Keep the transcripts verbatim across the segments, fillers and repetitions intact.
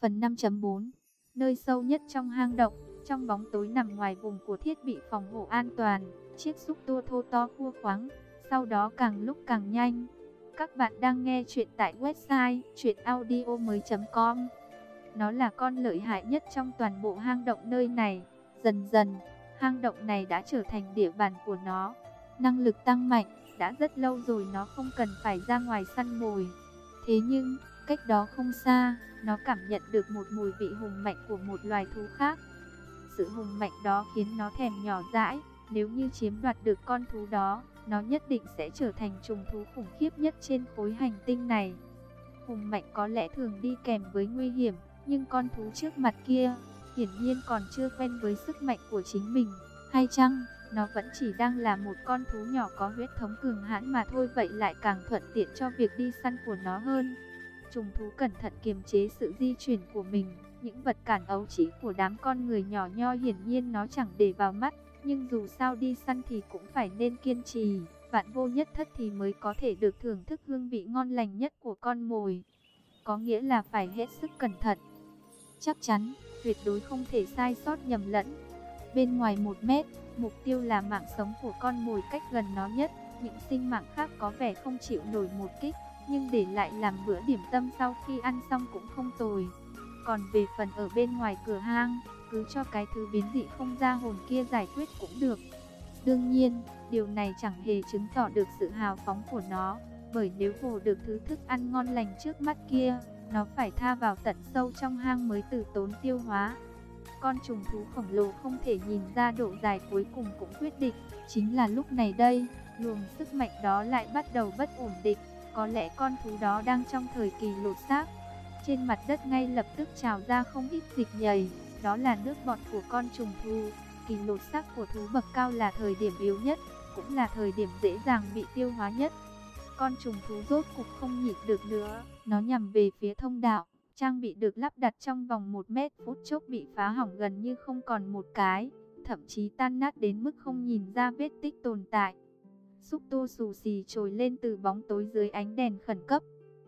Phần năm chấm bốn. Nơi sâu nhất trong hang động, trong bóng tối nằm ngoài vùng của thiết bị phòng hộ an toàn, chiếc xúc tua thô to khua khoắng, sau đó càng lúc càng nhanh. Các bạn đang nghe chuyện tại website truyện audio mới chấm com. Nó là con lợi hại nhất trong toàn bộ hang động nơi này. Dần dần, hang động này đã trở thành địa bàn của nó. Năng lực tăng mạnh, đã rất lâu rồi nó không cần phải ra ngoài săn mồi. Thế nhưng, cách đó không xa, nó cảm nhận được một mùi vị hùng mạnh của một loài thú khác. Sự hùng mạnh đó khiến nó thèm nhỏ dãi. Nếu như chiếm đoạt được con thú đó, nó nhất định sẽ trở thành trùng thú khủng khiếp nhất trên khối hành tinh này. Hùng mạnh có lẽ thường đi kèm với nguy hiểm, nhưng con thú trước mặt kia hiển nhiên còn chưa quen với sức mạnh của chính mình. Hay chăng, nó vẫn chỉ đang là một con thú nhỏ có huyết thống cường hãn mà thôi, vậy lại càng thuận tiện cho việc đi săn của nó hơn. Trùng thú cẩn thận kiềm chế sự di chuyển của mình. Những vật cản ấu trĩ của đám con người nhỏ nhoi hiển nhiên nó chẳng để vào mắt. Nhưng dù sao đi săn thì cũng phải nên kiên trì. Vạn vô nhất thất thì mới có thể được thưởng thức hương vị ngon lành nhất của con mồi. Có nghĩa là phải hết sức cẩn thận. Chắc chắn, tuyệt đối không thể sai sót nhầm lẫn. Bên ngoài một mét, mục tiêu là mạng sống của con mồi cách gần nó nhất. Những sinh mạng khác có vẻ không chịu nổi một kích, nhưng để lại làm bữa điểm tâm sau khi ăn xong cũng không tồi. Còn về phần ở bên ngoài cửa hang, cứ cho cái thứ biến dị không ra hồn kia giải quyết cũng được. Đương nhiên, điều này chẳng hề chứng tỏ được sự hào phóng của nó, bởi nếu vồ được thứ thức ăn ngon lành trước mắt kia, nó phải tha vào tận sâu trong hang mới từ tốn tiêu hóa. Con trùng thú khổng lồ không thể nhìn ra độ dài cuối cùng cũng quyết định. Chính là lúc này đây, luồng sức mạnh đó lại bắt đầu bất ổn định. Có lẽ con thú đó đang trong thời kỳ lột xác. Trên mặt đất ngay lập tức trào ra không ít dịch nhầy. Đó là nước bọt của con trùng thú. Kỳ lột xác của thú bậc cao là thời điểm yếu nhất, cũng là thời điểm dễ dàng bị tiêu hóa nhất. Con trùng thú rốt cục không nhịn được nữa. Nó nhằm về phía thông đạo. Trang bị được lắp đặt trong vòng một mét phút chốc bị phá hỏng gần như không còn một cái. Thậm chí tan nát đến mức không nhìn ra vết tích tồn tại. Xúc tua xù xì trồi lên từ bóng tối dưới ánh đèn khẩn cấp.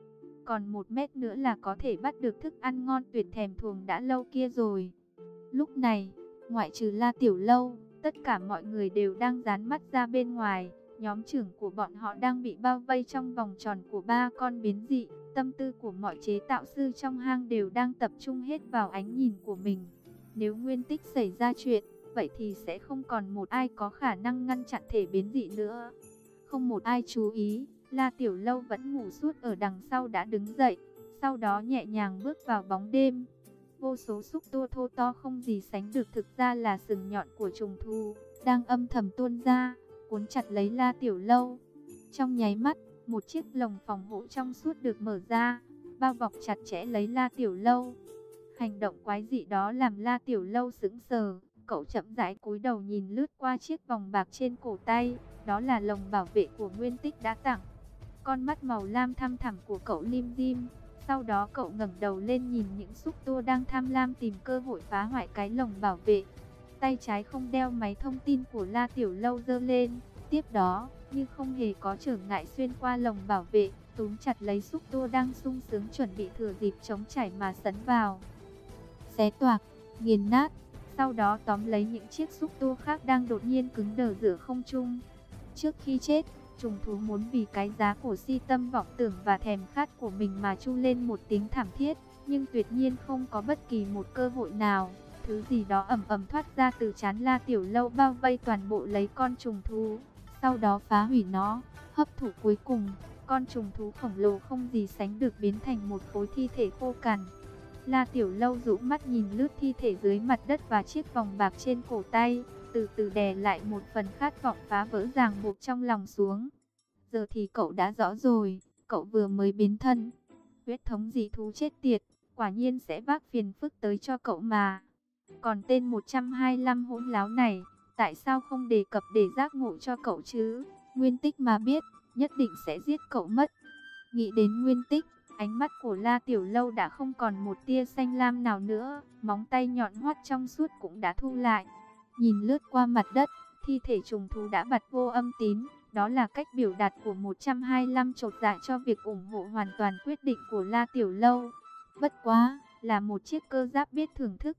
Còn một mét nữa là có thể bắt được thức ăn ngon tuyệt thèm thuồng đã lâu kia rồi. Lúc này, ngoại trừ La Tiểu Lâu, tất cả mọi người đều đang dán mắt ra bên ngoài. Nhóm trưởng của bọn họ đang bị bao vây trong vòng tròn của ba con biến dị. Tâm tư của mọi chế tạo sư trong hang đều đang tập trung hết vào ánh nhìn của mình. Nếu Nguyên Tích xảy ra chuyện, vậy thì sẽ không còn một ai có khả năng ngăn chặn thể biến dị nữa. Không một ai chú ý, La Tiểu Lâu vẫn ngủ suốt ở đằng sau đã đứng dậy, sau đó nhẹ nhàng bước vào bóng đêm. Vô số xúc tua thô to không gì sánh được thực ra là sừng nhọn của trùng thú, đang âm thầm tuôn ra, cuốn chặt lấy La Tiểu Lâu. Trong nháy mắt, một chiếc lồng phòng hộ trong suốt được mở ra, bao bọc chặt chẽ lấy La Tiểu Lâu. Hành động quái dị đó làm La Tiểu Lâu sững sờ, cậu chậm rãi cúi đầu nhìn lướt qua chiếc vòng bạc trên cổ tay, đó là lồng bảo vệ của Nguyên Tích đã tặng. Con mắt màu lam thăm thẳm của cậu lim dim, sau đó cậu ngẩng đầu lên nhìn những xúc tua đang tham lam tìm cơ hội phá hoại cái lồng bảo vệ. Tay trái không đeo máy thông tin của La Tiểu Lâu giơ lên, tiếp đó, như không hề có trở ngại xuyên qua lồng bảo vệ, túm chặt lấy xúc tua đang sung sướng chuẩn bị thừa dịp chống chảy mà sấn vào. Xé toạc, nghiền nát, sau đó tóm lấy những chiếc xúc tua khác đang đột nhiên cứng đờ giữa không trung. Trước khi chết, trùng thú muốn vì cái giá của si tâm vọng tưởng và thèm khát của mình mà tru lên một tiếng thảm thiết, nhưng tuyệt nhiên không có bất kỳ một cơ hội nào. Thứ gì đó ầm ầm thoát ra từ trán La Tiểu Lâu bao vây toàn bộ lấy con trùng thú, sau đó phá hủy nó. Hấp thụ cuối cùng, con trùng thú khổng lồ không gì sánh được biến thành một khối thi thể khô cằn. La Tiểu Lâu rũ mắt nhìn lướt thi thể dưới mặt đất và chiếc vòng bạc trên cổ tay, từ từ đè lại một phần khát vọng phá vỡ ràng buộc trong lòng xuống. Giờ thì cậu đã rõ rồi, cậu vừa mới biến thân. Huyết thống dị thú chết tiệt, quả nhiên sẽ vác phiền phức tới cho cậu mà. Còn tên một trăm hai mươi lăm hỗn láo này, tại sao không đề cập để giác ngộ cho cậu chứ? Nguyên Tích mà biết, nhất định sẽ giết cậu mất. Nghĩ đến Nguyên Tích, ánh mắt của La Tiểu Lâu đã không còn một tia xanh lam nào nữa, móng tay nhọn hoắt trong suốt cũng đã thu lại. Nhìn lướt qua mặt đất, thi thể trùng thú đã bật vô âm tín, đó là cách biểu đạt của một trăm hai mươi lăm chột dạ cho việc ủng hộ hoàn toàn quyết định của La Tiểu Lâu. Bất quá, là một chiếc cơ giáp biết thưởng thức.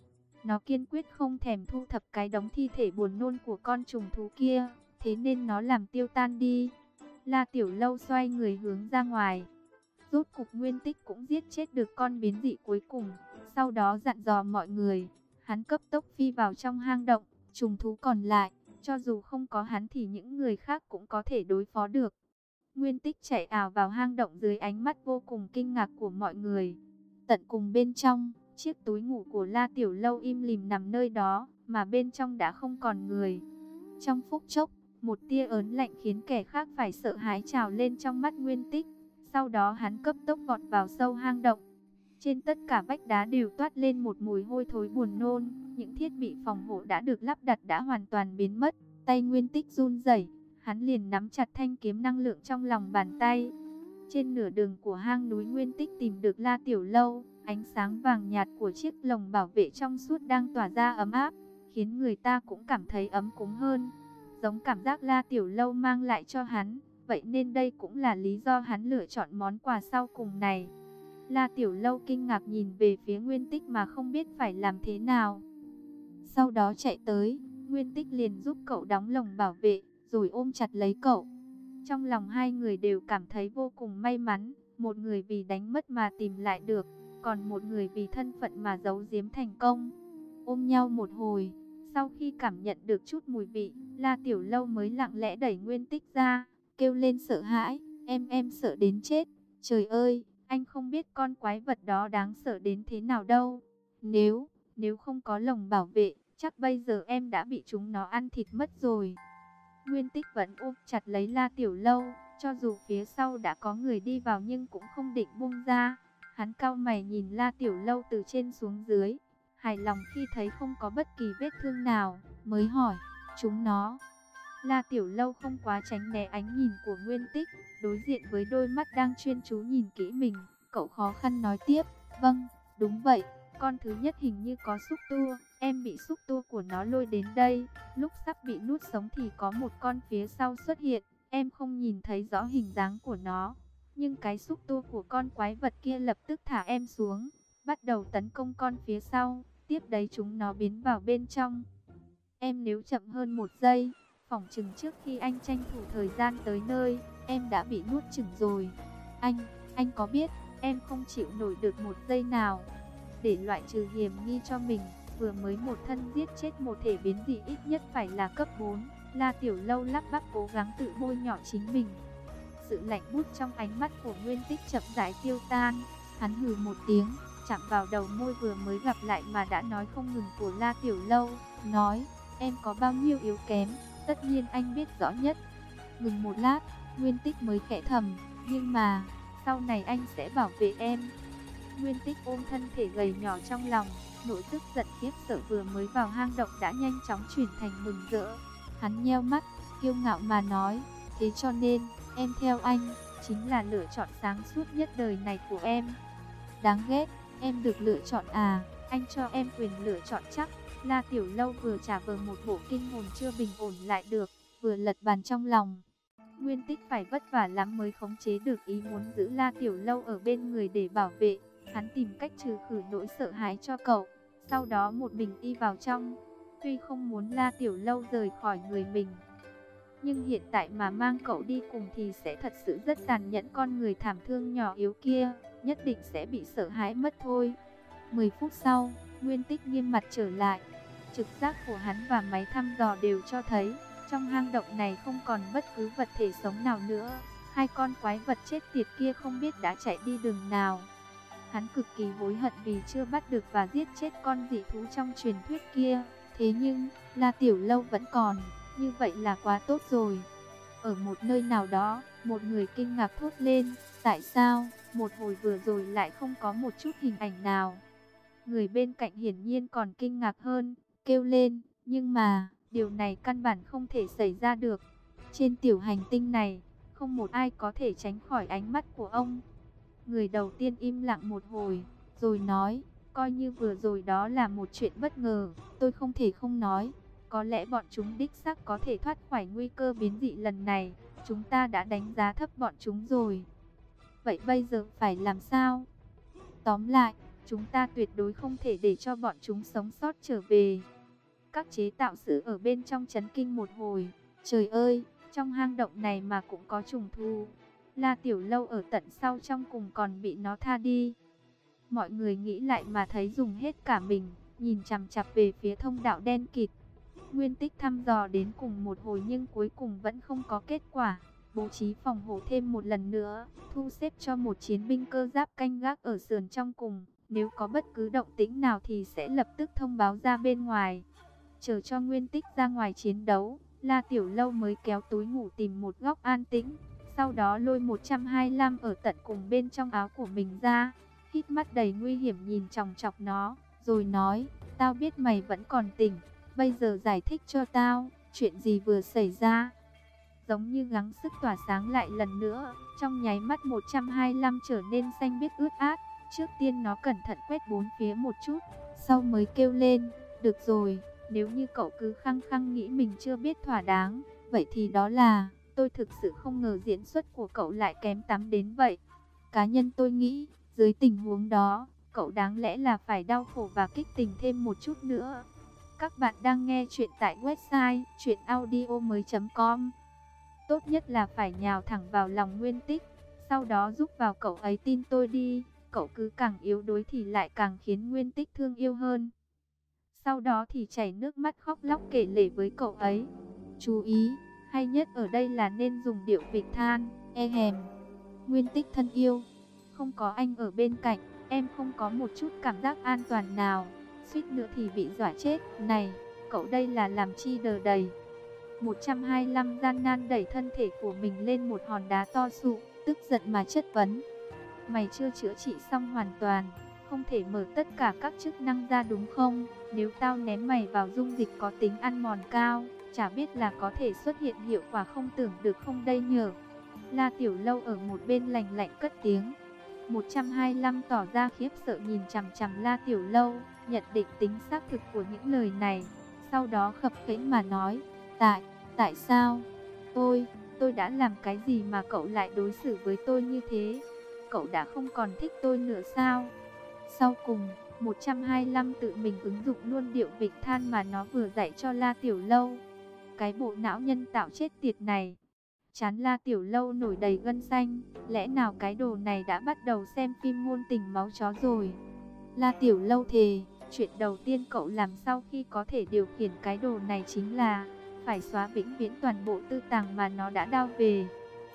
Nó kiên quyết không thèm thu thập cái đống thi thể buồn nôn của con trùng thú kia, thế nên nó làm tiêu tan đi. La Tiểu Lâu xoay người hướng ra ngoài. Rốt cục Nguyên Tích cũng giết chết được con biến dị cuối cùng. Sau đó dặn dò mọi người, hắn cấp tốc phi vào trong hang động. Trùng thú còn lại, cho dù không có hắn thì những người khác cũng có thể đối phó được. Nguyên Tích chạy ảo vào hang động dưới ánh mắt vô cùng kinh ngạc của mọi người. Tận cùng bên trong, chiếc túi ngủ của La Tiểu Lâu im lìm nằm nơi đó, mà bên trong đã không còn người. Trong phút chốc, một tia ớn lạnh khiến kẻ khác phải sợ hãi trào lên trong mắt Nguyên Tích. Sau đó hắn cấp tốc vọt vào sâu hang động. Trên tất cả vách đá đều toát lên một mùi hôi thối buồn nôn. Những thiết bị phòng hộ đã được lắp đặt đã hoàn toàn biến mất. Tay Nguyên Tích run rẩy, hắn liền nắm chặt thanh kiếm năng lượng trong lòng bàn tay. Trên nửa đường của hang núi, Nguyên Tích tìm được La Tiểu Lâu. Ánh sáng vàng nhạt của chiếc lồng bảo vệ trong suốt đang tỏa ra ấm áp, khiến người ta cũng cảm thấy ấm cúng hơn. Giống cảm giác La Tiểu Lâu mang lại cho hắn. Vậy nên đây cũng là lý do hắn lựa chọn món quà sau cùng này. La Tiểu Lâu kinh ngạc nhìn về phía Nguyên Tích mà không biết phải làm thế nào. Sau đó chạy tới, Nguyên Tích liền giúp cậu đóng lồng bảo vệ, rồi ôm chặt lấy cậu. Trong lòng hai người đều cảm thấy vô cùng may mắn. Một người vì đánh mất mà tìm lại được, còn một người vì thân phận mà giấu giếm thành công. Ôm nhau một hồi, sau khi cảm nhận được chút mùi vị, La Tiểu Lâu mới lặng lẽ đẩy Nguyên Tích ra, kêu lên sợ hãi, em em sợ đến chết. Trời ơi, anh không biết con quái vật đó đáng sợ đến thế nào đâu. Nếu, nếu không có lồng bảo vệ, chắc bây giờ em đã bị chúng nó ăn thịt mất rồi. Nguyên Tích vẫn ôm chặt lấy La Tiểu Lâu, cho dù phía sau đã có người đi vào nhưng cũng không định buông ra. Hắn cau mày nhìn La Tiểu Lâu từ trên xuống dưới, hài lòng khi thấy không có bất kỳ vết thương nào, mới hỏi, chúng nó. La Tiểu Lâu không quá tránh né ánh nhìn của Nguyên Tích, đối diện với đôi mắt đang chuyên chú nhìn kỹ mình, cậu khó khăn nói tiếp, vâng, đúng vậy, con thứ nhất hình như có xúc tua, em bị xúc tua của nó lôi đến đây, lúc sắp bị nuốt sống thì có một con phía sau xuất hiện, em không nhìn thấy rõ hình dáng của nó. Nhưng cái xúc tua của con quái vật kia lập tức thả em xuống, bắt đầu tấn công con phía sau, tiếp đấy chúng nó biến vào bên trong. Em nếu chậm hơn một giây, phỏng chừng trước khi anh tranh thủ thời gian tới nơi, em đã bị nuốt chửng rồi. Anh, anh có biết, em không chịu nổi được một giây nào. Để loại trừ hiểm nghi cho mình, vừa mới một thân giết chết một thể biến dị ít nhất phải là cấp bốn. La Tiểu Lâu lắp bắp cố gắng tự bôi nhọ chính mình. Sự lạnh buốt trong ánh mắt của Nguyên Tích chậm rãi tiêu tan. Hắn hừ một tiếng, chạm vào đầu môi vừa mới gặp lại mà đã nói không ngừng của La Tiểu Lâu, nói, em có bao nhiêu yếu kém, tất nhiên anh biết rõ nhất. Ngừng một lát, Nguyên Tích mới khẽ thầm, nhưng mà, sau này anh sẽ bảo vệ em. Nguyên Tích ôm thân thể gầy nhỏ trong lòng, nỗi tức giận khiếp sợ vừa mới vào hang động đã nhanh chóng chuyển thành mừng rỡ. Hắn nheo mắt, kiêu ngạo mà nói, thế cho nên, em theo anh, chính là lựa chọn sáng suốt nhất đời này của em. Đáng ghét, em được lựa chọn à, anh cho em quyền lựa chọn chắc. La Tiểu Lâu vừa trả vờ một bộ kinh hồn chưa bình ổn lại được, vừa lật bàn trong lòng. Nguyên Tích phải vất vả lắm mới khống chế được ý muốn giữ La Tiểu Lâu ở bên người để bảo vệ. Hắn tìm cách trừ khử nỗi sợ hãi cho cậu, sau đó một mình đi vào trong. Tuy không muốn La Tiểu Lâu rời khỏi người mình, nhưng hiện tại mà mang cậu đi cùng thì sẽ thật sự rất tàn nhẫn. Con người thảm thương nhỏ yếu kia, nhất định sẽ bị sợ hãi mất thôi. mười phút sau, Nguyên Tích nghiêm mặt trở lại. Trực giác của hắn và máy thăm dò đều cho thấy, trong hang động này không còn bất cứ vật thể sống nào nữa. Hai con quái vật chết tiệt kia không biết đã chạy đi đường nào. Hắn cực kỳ hối hận vì chưa bắt được và giết chết con dị thú trong truyền thuyết kia. Thế nhưng, La Tiểu Lâu vẫn còn, như vậy là quá tốt rồi. Ở một nơi nào đó, một người kinh ngạc thốt lên, tại sao, một hồi vừa rồi lại không có một chút hình ảnh nào. Người bên cạnh hiển nhiên còn kinh ngạc hơn, kêu lên, nhưng mà, điều này căn bản không thể xảy ra được. Trên tiểu hành tinh này, không một ai có thể tránh khỏi ánh mắt của ông. Người đầu tiên im lặng một hồi, rồi nói, coi như vừa rồi đó là một chuyện bất ngờ, tôi không thể không nói. Có lẽ bọn chúng đích xác có thể thoát khỏi nguy cơ biến dị lần này, chúng ta đã đánh giá thấp bọn chúng rồi. Vậy bây giờ phải làm sao? Tóm lại, Chúng ta tuyệt đối không thể để cho bọn chúng sống sót trở về. Các chế tạo sư ở bên trong chấn kinh một hồi. Trời ơi, trong hang động này mà cũng có trùng thú. La Tiểu Lâu ở tận sau trong cùng còn bị nó tha đi. Mọi người nghĩ lại mà thấy dùng hết cả mình, nhìn chằm chằm về phía thông đạo đen kịt. Nguyên Tích thăm dò đến cùng một hồi nhưng cuối cùng vẫn không có kết quả. Bố trí phòng hộ thêm một lần nữa, thu xếp cho một chiến binh cơ giáp canh gác ở sườn trong cùng. Nếu có bất cứ động tĩnh nào thì sẽ lập tức thông báo ra bên ngoài. Chờ cho Nguyên Tích ra ngoài chiến đấu, La Tiểu Lâu mới kéo túi ngủ tìm một góc an tĩnh. Sau đó lôi một trăm hai mươi lăm ở tận cùng bên trong áo của mình ra, hít mắt đầy nguy hiểm nhìn chòng chọc nó, rồi nói, tao biết mày vẫn còn tỉnh, bây giờ giải thích cho tao, chuyện gì vừa xảy ra. Giống như gắng sức tỏa sáng lại lần nữa, trong nháy mắt một trăm hai mươi lăm trở nên xanh biếc ướt át. Trước tiên nó cẩn thận quét bốn phía một chút, sau mới kêu lên, được rồi, nếu như cậu cứ khăng khăng nghĩ mình chưa biết thỏa đáng, vậy thì đó là, tôi thực sự không ngờ diễn xuất của cậu lại kém tắm đến vậy. Cá nhân tôi nghĩ, dưới tình huống đó, cậu đáng lẽ là phải đau khổ và kích tình thêm một chút nữa. Các bạn đang nghe chuyện tại website truyện audio mới chấm com. Tốt nhất là phải nhào thẳng vào lòng Nguyên Tích, sau đó giúp vào cậu ấy tin tôi đi. Cậu cứ càng yếu đuối thì lại càng khiến Nguyên Tích thương yêu hơn. Sau đó thì chảy nước mắt khóc lóc kể lể với cậu ấy. Chú ý, hay nhất ở đây là nên dùng điệu vịt than, e hèm. Nguyên Tích thân yêu, không có anh ở bên cạnh, em không có một chút cảm giác an toàn nào. Suýt nữa thì bị dọa chết. Này, cậu đây là làm chi đờ đầy. một trăm hai mươi lăm gian nan đẩy thân thể của mình lên một hòn đá to sụ, tức giận mà chất vấn. Mày chưa chữa trị xong hoàn toàn, không thể mở tất cả các chức năng ra đúng không? Nếu tao ném mày vào dung dịch có tính ăn mòn cao, chả biết là có thể xuất hiện hiệu quả không tưởng được không đây nhở? La Tiểu Lâu ở một bên lành lạnh cất tiếng. một trăm hai mươi lăm tỏ ra khiếp sợ nhìn chằm chằm La Tiểu Lâu, nhận định tính xác thực của những lời này. Sau đó khập khiễng mà nói, tại, tại sao? Tôi, tôi đã làm cái gì mà cậu lại đối xử với tôi như thế? Cậu đã không còn thích tôi nữa sao? Sau cùng, một trăm hai mươi lăm tự mình ứng dụng luôn điệu vịt than mà nó vừa dạy cho La Tiểu Lâu. Cái bộ não nhân tạo chết tiệt này. Chán La Tiểu Lâu nổi đầy gân xanh, lẽ nào cái đồ này đã bắt đầu xem phim ngôn tình máu chó rồi? La Tiểu Lâu thề, chuyện đầu tiên cậu làm sau khi có thể điều khiển cái đồ này chính là phải xóa vĩnh viễn toàn bộ tư tàng mà nó đã đao về.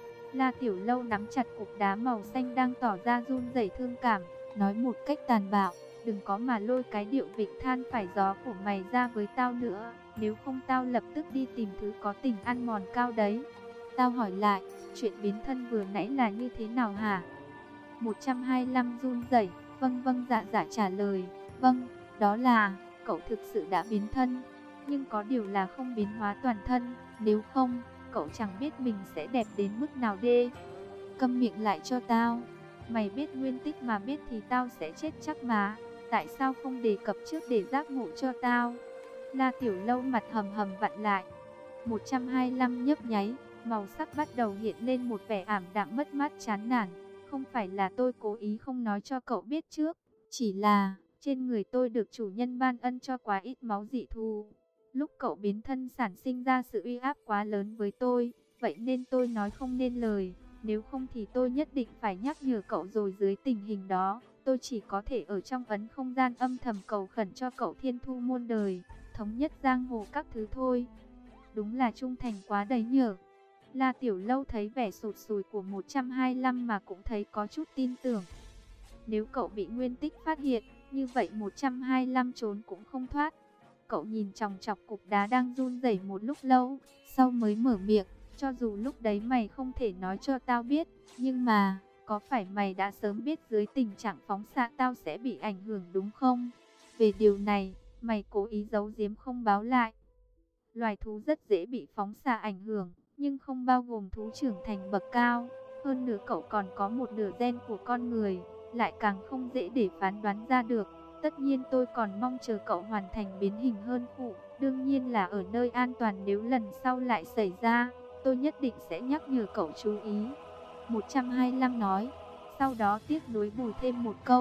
La Tiểu Lâu nắm chặt cục đá màu xanh đang tỏ ra run rẩy thương cảm, nói một cách tàn bạo, đừng có mà lôi cái điệu vịt than phải gió của mày ra với tao nữa, nếu không tao lập tức đi tìm thứ có tình ăn mòn cao đấy. Tao hỏi lại, chuyện biến thân vừa nãy là như thế nào hả? một trăm hai mươi lăm run rẩy, vâng vâng dạ dạ trả lời, vâng, đó là, cậu thực sự đã biến thân, nhưng có điều là không biến hóa toàn thân, nếu không, cậu chẳng biết mình sẽ đẹp đến mức nào đê. Câm miệng lại cho tao, mày biết Nguyên Tích mà biết thì tao sẽ chết chắc mà, tại sao không đề cập trước để giác ngộ cho tao? La Tiểu Lâu mặt hầm hầm vặn lại. một trăm hai mươi lăm nhấp nháy, màu sắc bắt đầu hiện lên một vẻ ảm đạm mất mát chán nản. Không phải là tôi cố ý không nói cho cậu biết trước, chỉ là trên người tôi được chủ nhân ban ân cho quá ít máu dị thù. Lúc cậu biến thân sản sinh ra sự uy áp quá lớn với tôi, vậy nên tôi nói không nên lời. Nếu không thì tôi nhất định phải nhắc nhở cậu rồi. Dưới tình hình đó, tôi chỉ có thể ở trong ấn không gian âm thầm cầu khẩn cho cậu thiên thu muôn đời, thống nhất giang hồ các thứ thôi. Đúng là trung thành quá đấy nhở. La Tiểu Lâu thấy vẻ sụt sùi của một trăm hai mươi lăm mà cũng thấy có chút tin tưởng. Nếu cậu bị Nguyên Tích phát hiện, như vậy một trăm hai mươi lăm trốn cũng không thoát. Cậu nhìn chòng chọc cục đá đang run rẩy một lúc lâu, sau mới mở miệng, cho dù lúc đấy mày không thể nói cho tao biết, nhưng mà, có phải mày đã sớm biết dưới tình trạng phóng xạ tao sẽ bị ảnh hưởng đúng không? Về điều này, mày cố ý giấu giếm không báo lại. Loài thú rất dễ bị phóng xạ ảnh hưởng, nhưng không bao gồm thú trưởng thành bậc cao. Hơn nữa cậu còn có một nửa gen của con người, lại càng không dễ để phán đoán ra được. Tất nhiên tôi còn mong chờ cậu hoàn thành biến hình hơn phụ, đương nhiên là ở nơi an toàn. Nếu lần sau lại xảy ra, tôi nhất định sẽ nhắc nhở cậu chú ý. một trăm hai mươi lăm nói, sau đó tiếc nuối bù thêm một câu,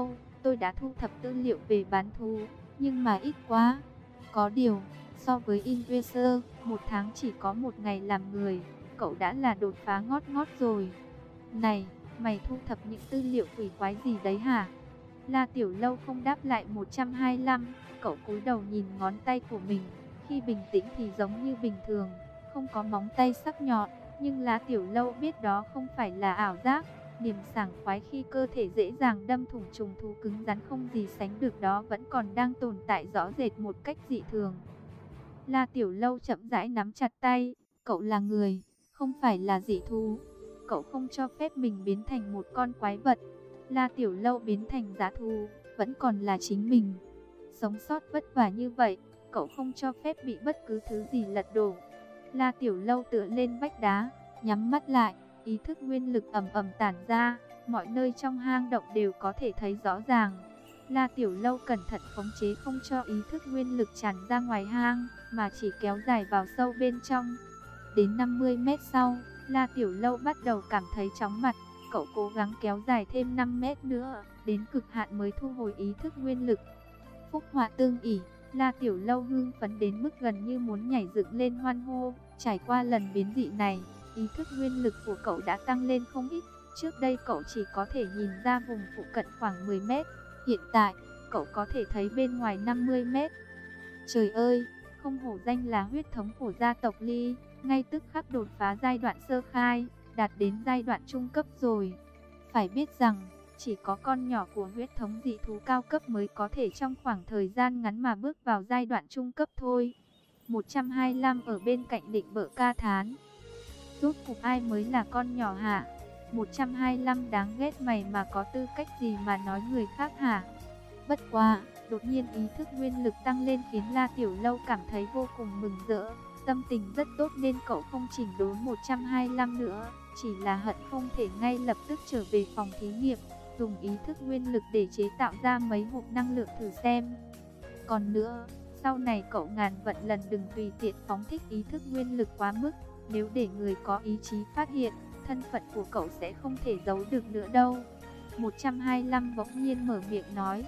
tôi đã thu thập tư liệu về bán thú, nhưng mà ít quá. Có điều, so với Inverser, một tháng chỉ có một ngày làm người, cậu đã là đột phá ngót ngót rồi. Này, mày thu thập những tư liệu quỷ quái gì đấy hả? La Tiểu Lâu không đáp lại. Một trăm hai mươi lăm, cậu cúi đầu nhìn ngón tay của mình, khi bình tĩnh thì giống như bình thường, không có móng tay sắc nhọn, nhưng La Tiểu Lâu biết đó không phải là ảo giác. Niềm sảng khoái khi cơ thể dễ dàng đâm thủng trùng thú cứng rắn không gì sánh được đó vẫn còn đang tồn tại rõ rệt một cách dị thường. La Tiểu Lâu chậm rãi nắm chặt tay, cậu là người, không phải là dị thú. Cậu không cho phép mình biến thành một con quái vật. La Tiểu Lâu biến thành dã thú, vẫn còn là chính mình. Sống sót vất vả như vậy, cậu không cho phép bị bất cứ thứ gì lật đổ. La Tiểu Lâu tựa lên vách đá, nhắm mắt lại, ý thức nguyên lực ầm ầm tản ra, mọi nơi trong hang động đều có thể thấy rõ ràng. La Tiểu Lâu cẩn thận khống chế không cho ý thức nguyên lực tràn ra ngoài hang, mà chỉ kéo dài vào sâu bên trong. Đến năm mươi mét sau, La Tiểu Lâu bắt đầu cảm thấy chóng mặt, cậu cố gắng kéo dài thêm năm mét nữa, đến cực hạn mới thu hồi ý thức nguyên lực. Phúc họa tương ỷ, La Tiểu Lâu hưng phấn đến mức gần như muốn nhảy dựng lên hoan hô. Trải qua lần biến dị này, ý thức nguyên lực của cậu đã tăng lên không ít. Trước đây cậu chỉ có thể nhìn ra vùng phụ cận khoảng mười mét, hiện tại cậu có thể thấy bên ngoài năm mươi mét. Trời ơi, không hổ danh là huyết thống của gia tộc Ly, ngay tức khắc đột phá giai đoạn sơ khai, đạt đến giai đoạn trung cấp rồi. Phải biết rằng, chỉ có con nhỏ của huyết thống dị thú cao cấp mới có thể trong khoảng thời gian ngắn mà bước vào giai đoạn trung cấp thôi. một trăm hai mươi lăm ở bên cạnh Định Bợ ca thán. Rốt cuộc ai mới là con nhỏ hả? một trăm hai mươi lăm đáng ghét mày mà có tư cách gì mà nói người khác hả? Bất quá, đột nhiên ý thức nguyên lực tăng lên khiến La Tiểu Lâu cảm thấy vô cùng mừng rỡ. Tâm tình rất tốt nên cậu không chỉnh đốn một trăm hai mươi lăm nữa, chỉ là hận không thể ngay lập tức trở về phòng thí nghiệm, dùng ý thức nguyên lực để chế tạo ra mấy hộp năng lượng thử xem. Còn nữa, sau này cậu ngàn vạn lần đừng tùy tiện phóng thích ý thức nguyên lực quá mức, nếu để người có ý chí phát hiện, thân phận của cậu sẽ không thể giấu được nữa đâu. một trăm hai mươi lăm bỗng nhiên mở miệng nói.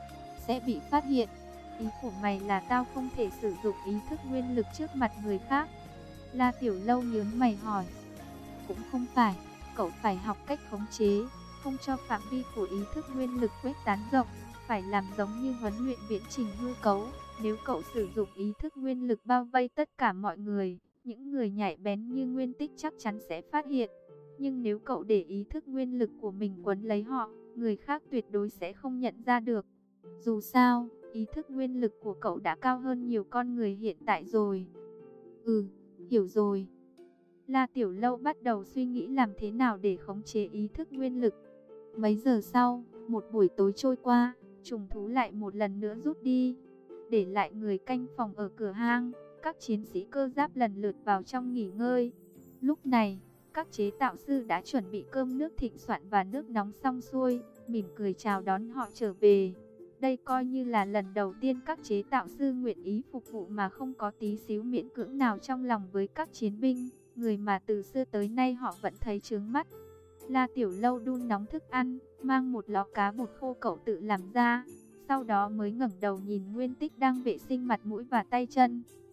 Sẽ bị phát hiện? Ý của mày là tao không thể sử dụng ý thức nguyên lực trước mặt người khác? La Tiểu Lâu nhướng mày hỏi. Cũng không phải, cậu phải học cách khống chế, không cho phạm vi của ý thức nguyên lực khuếch tán rộng, phải làm giống như huấn luyện viễn trình hư cấu. Nếu cậu sử dụng ý thức nguyên lực bao vây tất cả mọi người, những người nhạy bén như Nguyên Tích chắc chắn sẽ phát hiện. Nhưng nếu cậu để ý thức nguyên lực của mình quấn lấy họ, người khác tuyệt đối sẽ không nhận ra được. Dù sao, ý thức nguyên lực của cậu đã cao hơn nhiều con người hiện tại rồi. Ừ, hiểu rồi. La Tiểu Lâu bắt đầu suy nghĩ làm thế nào để khống chế ý thức nguyên lực. Mấy giờ sau, một buổi tối trôi qua, trùng thú lại một lần nữa rút đi, để lại người canh phòng ở cửa hang. Các chiến sĩ cơ giáp lần lượt vào trong nghỉ ngơi. Lúc này, các chế tạo sư đã chuẩn bị cơm nước thịnh soạn và nước nóng xong xuôi, mỉm cười chào đón họ trở về. Đây coi như là lần đầu tiên các chế tạo sư nguyện ý phục vụ mà không có tí xíu miễn cưỡng nào trong lòng với các chiến binh, người mà từ xưa tới nay họ vẫn thấy chướng mắt. La Tiểu Lâu đun nóng thức ăn, mang một lọ cá bột khô cậu tự làm ra, sau đó mới ngẩng đầu nhìn Nguyên Tích đang vệ sinh mặt mũi và tay chân.